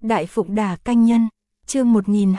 Đại Phụng Đà Canh Nhân, chương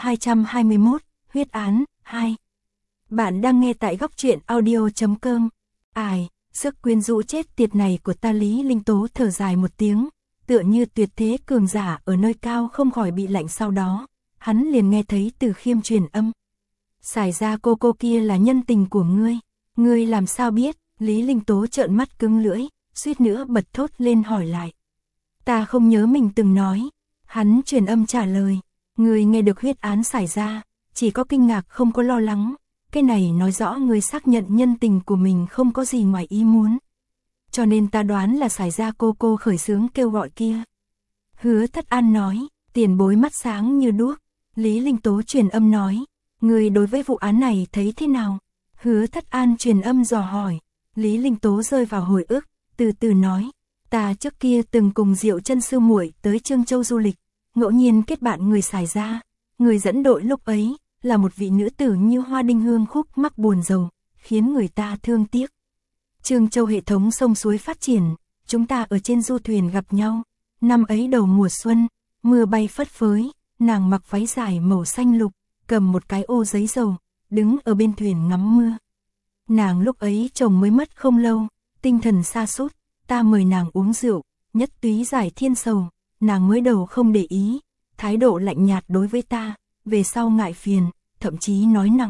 1221, huyết án, 2. Bạn đang nghe tại góc truyện audio.com. Ai, sức quyến rũ chết tiệt này của ta. Lý Linh Tố thở dài một tiếng, tựa như tuyệt thế cường giả ở nơi cao không khỏi bị lạnh. Sau đó, hắn liền nghe thấy Từ Khiêm truyền âm. Xài ra cô kia là nhân tình của ngươi làm sao biết? Lý Linh Tố trợn mắt cứng lưỡi, suýt nữa bật thốt lên hỏi lại. Ta không nhớ mình từng nói. Hắn truyền âm trả lời, ngươi nghe được huyết án xảy ra, chỉ có kinh ngạc không có lo lắng, cái này nói rõ ngươi xác nhận nhân tình của mình không có gì ngoài ý muốn. Cho nên ta đoán là xảy ra cô khởi xướng kêu gọi kia. Hứa Thất An nói, tiền bối mắt sáng như đuốc. Lý Linh Tố truyền âm nói, ngươi đối với vụ án này thấy thế nào? Hứa Thất An truyền âm dò hỏi. Lý Linh Tố rơi vào hồi ức, từ từ nói, ta trước kia từng cùng Diệu Chân sư muội tới Trương Châu du lịch, ngẫu nhiên kết bạn người xài ra, người dẫn đội lúc ấy là một vị nữ tử như hoa đinh hương khúc mắc buồn rầu, khiến người ta thương tiếc. Trương Châu hệ thống sông suối phát triển, chúng ta ở trên du thuyền gặp nhau. Năm ấy đầu mùa xuân, mưa bay phất phới, nàng mặc váy dài màu xanh lục, cầm một cái ô giấy dầu, đứng ở bên thuyền ngắm mưa. Nàng lúc ấy chồng mới mất không lâu, tinh thần sa sút, ta mời nàng uống rượu, nhất túy giải thiên sầu, nàng mới đầu không để ý, thái độ lạnh nhạt đối với ta, về sau ngại phiền, thậm chí nói nặng.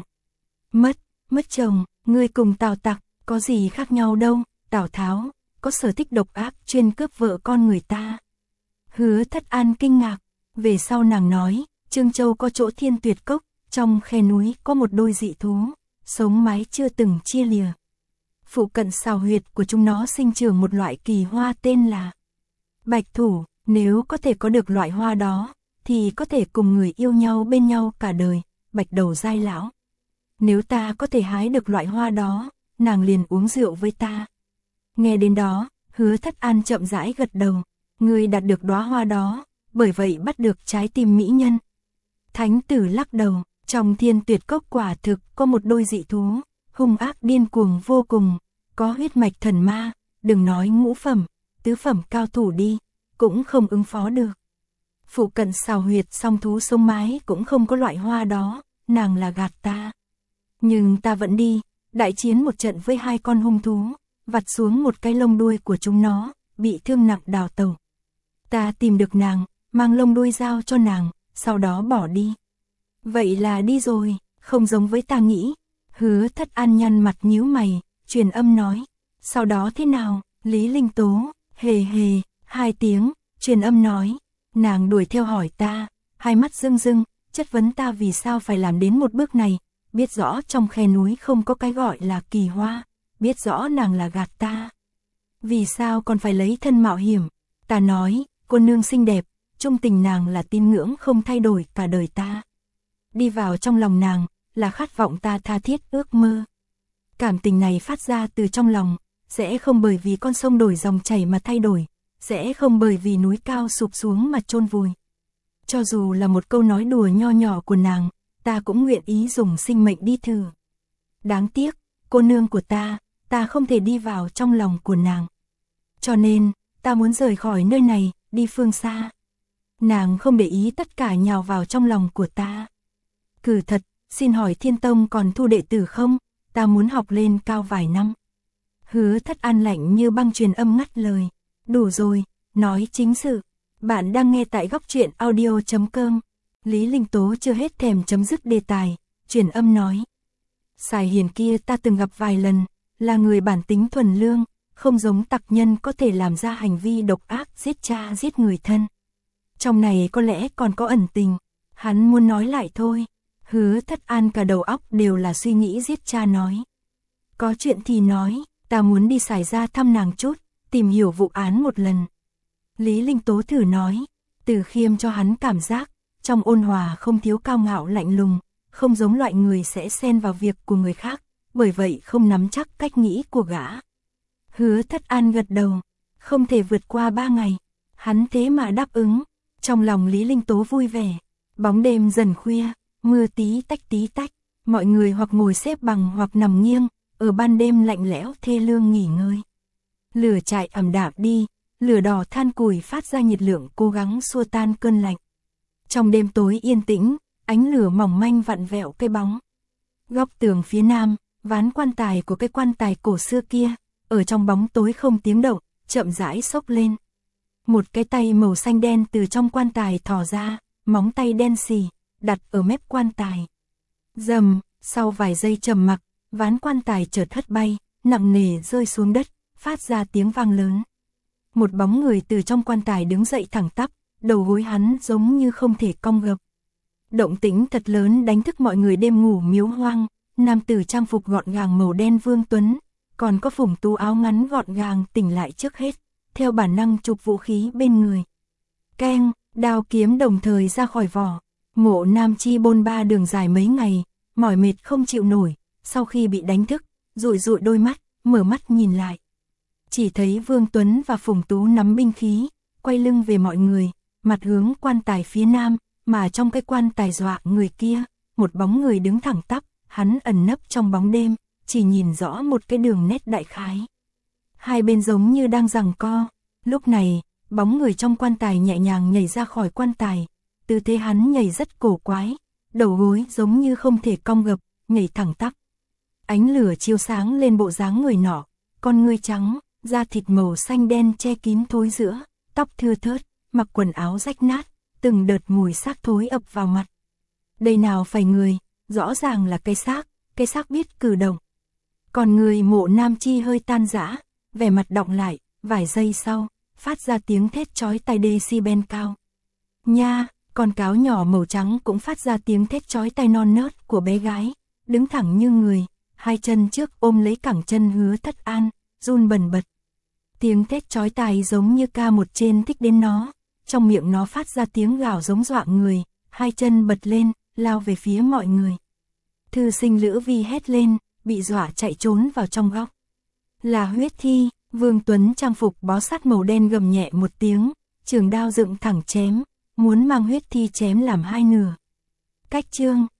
Mất chồng, ngươi cùng Tào Tặc, có gì khác nhau đâu? Tào Tháo, có sở thích độc ác chuyên cướp vợ con người ta. Hứa Thất An kinh ngạc, về sau nàng nói, Trương Châu có chỗ Thiên Tuyệt Cốc, trong khe núi có một đôi dị thú, sống mái chưa từng chia lìa. Phụ cận xào huyệt của chúng nó sinh trưởng một loại kỳ hoa tên là bạch thủ, nếu có thể có được loại hoa đó, thì có thể cùng người yêu nhau bên nhau cả đời. Bạch đầu giai lão, nếu ta có thể hái được loại hoa đó, nàng liền uống rượu với ta. Nghe đến đó, Hứa Thất An chậm rãi gật đầu, ngươi đạt được đóa hoa đó, bởi vậy bắt được trái tim mỹ nhân. Thánh tử lắc đầu, trong Thiên Tuyệt Cốc quả thực có một đôi dị thú, hung ác điên cuồng vô cùng, có huyết mạch thần ma, đừng nói ngũ phẩm, tứ phẩm cao thủ đi, cũng không ứng phó được. Phụ cận xào huyệt song thú sông mái cũng không có loại hoa đó, nàng là gạt ta. Nhưng ta vẫn đi, đại chiến một trận với hai con hung thú, vặt xuống một cái lông đuôi của chúng nó, bị thương nặng đào tẩu. Ta tìm được nàng, mang lông đuôi giao cho nàng, sau đó bỏ đi. Vậy là đi rồi, không giống với ta nghĩ. Hứa Thất An nhăn mặt nhíu mày, truyền âm nói, sau đó thế nào? Lý Linh Tố, hề, 2 tiếng, truyền âm nói, nàng đuổi theo hỏi ta, hai mắt rưng rưng, chất vấn ta vì sao phải làm đến một bước này, biết rõ trong khe núi không có cái gọi là kỳ hoa, biết rõ nàng là gạt ta. Vì sao còn phải lấy thân mạo hiểm? Ta nói, cô nương xinh đẹp, trung tình nàng là tín ngưỡng không thay đổi cả đời ta. Đi vào trong lòng nàng, là khát vọng ta tha thiết ước mơ. Cảm tình này phát ra từ trong lòng, sẽ không bởi vì con sông đổi dòng chảy mà thay đổi, sẽ không bởi vì núi cao sụp xuống mà chôn vùi. Cho dù là một câu nói đùa nho nhỏ của nàng, ta cũng nguyện ý dùng sinh mệnh đi thử. Đáng tiếc, cô nương của ta không thể đi vào trong lòng của nàng. Cho nên, ta muốn rời khỏi nơi này, đi phương xa. Nàng không để ý tất cả nhào vào trong lòng của ta. Cử thật, xin hỏi Thiên Tông còn thu đệ tử không? Ta muốn học lên cao vài năm. Hứa Thất An lạnh như băng truyền âm ngắt lời. Đủ rồi, nói chính sự. Bạn đang nghe tại góc truyện audio.com. Lý Linh Tố chưa hết thèm chấm dứt đề tài, truyền âm nói. Sài Hiền kia ta từng gặp vài lần, là người bản tính thuần lương, không giống tặc nhân có thể làm ra hành vi độc ác giết cha giết người thân. Trong này có lẽ còn có ẩn tình, hắn muốn nói lại thôi. Hứa Thất An cả đầu óc đều là suy nghĩ giết cha nói. Có chuyện thì nói, ta muốn đi xài ra thăm nàng chút, tìm hiểu vụ án một lần. Lý Linh Tố thử nói, Từ Khiêm cho hắn cảm giác, trong ôn hòa không thiếu cao ngạo lạnh lùng, không giống loại người sẽ xen vào việc của người khác, bởi vậy không nắm chắc cách nghĩ của gã. Hứa Thất An gật đầu, không thể vượt qua 3 ngày, hắn thế mà đáp ứng, trong lòng Lý Linh Tố vui vẻ. Bóng đêm dần khuya, mưa tí tách, mọi người hoặc ngồi xếp bằng hoặc nằm nghiêng, ở ban đêm lạnh lẽo thê lương nghỉ ngơi. Lửa trại ẩm đạm đi, lửa đỏ than củi phát ra nhiệt lượng cố gắng xua tan cơn lạnh. Trong đêm tối yên tĩnh, ánh lửa mỏng manh vặn vẹo cây bóng. Góc tường phía nam, ván quan tài của cái quan tài cổ xưa kia, ở trong bóng tối không tiếng động, chậm rãi xốc lên. Một cái tay màu xanh đen từ trong quan tài thò ra, móng tay đen xì, đặt ở mép quan tài. Rầm, sau vài giây trầm mặc, ván quan tài chợt hất bay, nặng nề rơi xuống đất, phát ra tiếng vang lớn. Một bóng người từ trong quan tài đứng dậy thẳng tắp, đầu gối hắn giống như không thể cong gập. Động tĩnh thật lớn đánh thức mọi người đêm ngủ miếu hoang, nam tử trang phục gọn gàng màu đen Vương Tuấn, còn có Phùng Tú áo ngắn gọn gàng tỉnh lại trước hết, theo bản năng chụp vũ khí bên người. Keng, đao kiếm đồng thời ra khỏi vỏ, Mộ Nam Chi bôn ba đường dài mấy ngày, mỏi mệt không chịu nổi, sau khi bị đánh thức, dụi dụi đôi mắt, mở mắt nhìn lại. Chỉ thấy Vương Tuấn và Phùng Tú nắm binh khí, quay lưng về mọi người, mặt hướng quan tài phía nam, mà trong cái quan tài dọa người kia, một bóng người đứng thẳng tắp, hắn ẩn nấp trong bóng đêm, chỉ nhìn rõ một cái đường nét đại khái. Hai bên giống như đang giằng co, lúc này, bóng người trong quan tài nhẹ nhàng nhảy ra khỏi quan tài, tư thế hắn nhảy rất cổ quái, đầu gối giống như không thể cong gập, nhảy thẳng tắp. Ánh lửa chiếu sáng lên bộ dáng người nọ, con ngươi trắng, da thịt màu xanh đen che kín thối giữa, tóc thưa thớt, mặc quần áo rách nát, từng đợt mùi xác thối ập vào mặt. Đây nào phải người, rõ ràng là cái xác biết cử động. Còn người Mộ Nam Chi hơi tan rã, vẻ mặt đọng lại, vài giây sau, phát ra tiếng thét chói tai decibel cao. Nha, con cáo nhỏ màu trắng cũng phát ra tiếng thét chói tai non nớt của bé gái, đứng thẳng như người, hai chân trước ôm lấy cẳng chân Hứa Thất An, run bần bật. Tiếng thét chói tai giống như ca một trên thích đến nó, trong miệng nó phát ra tiếng gào giống dọa người, hai chân bật lên, lao về phía mọi người. Thư sinh Lữ Vi hét lên, bị dọa chạy trốn vào trong góc. Là huyết thi, Vương Tuấn trang phục bó sát màu đen gầm nhẹ một tiếng, trường đao dựng thẳng chém, muốn mang huyết thi chém làm hai nửa. Cách chương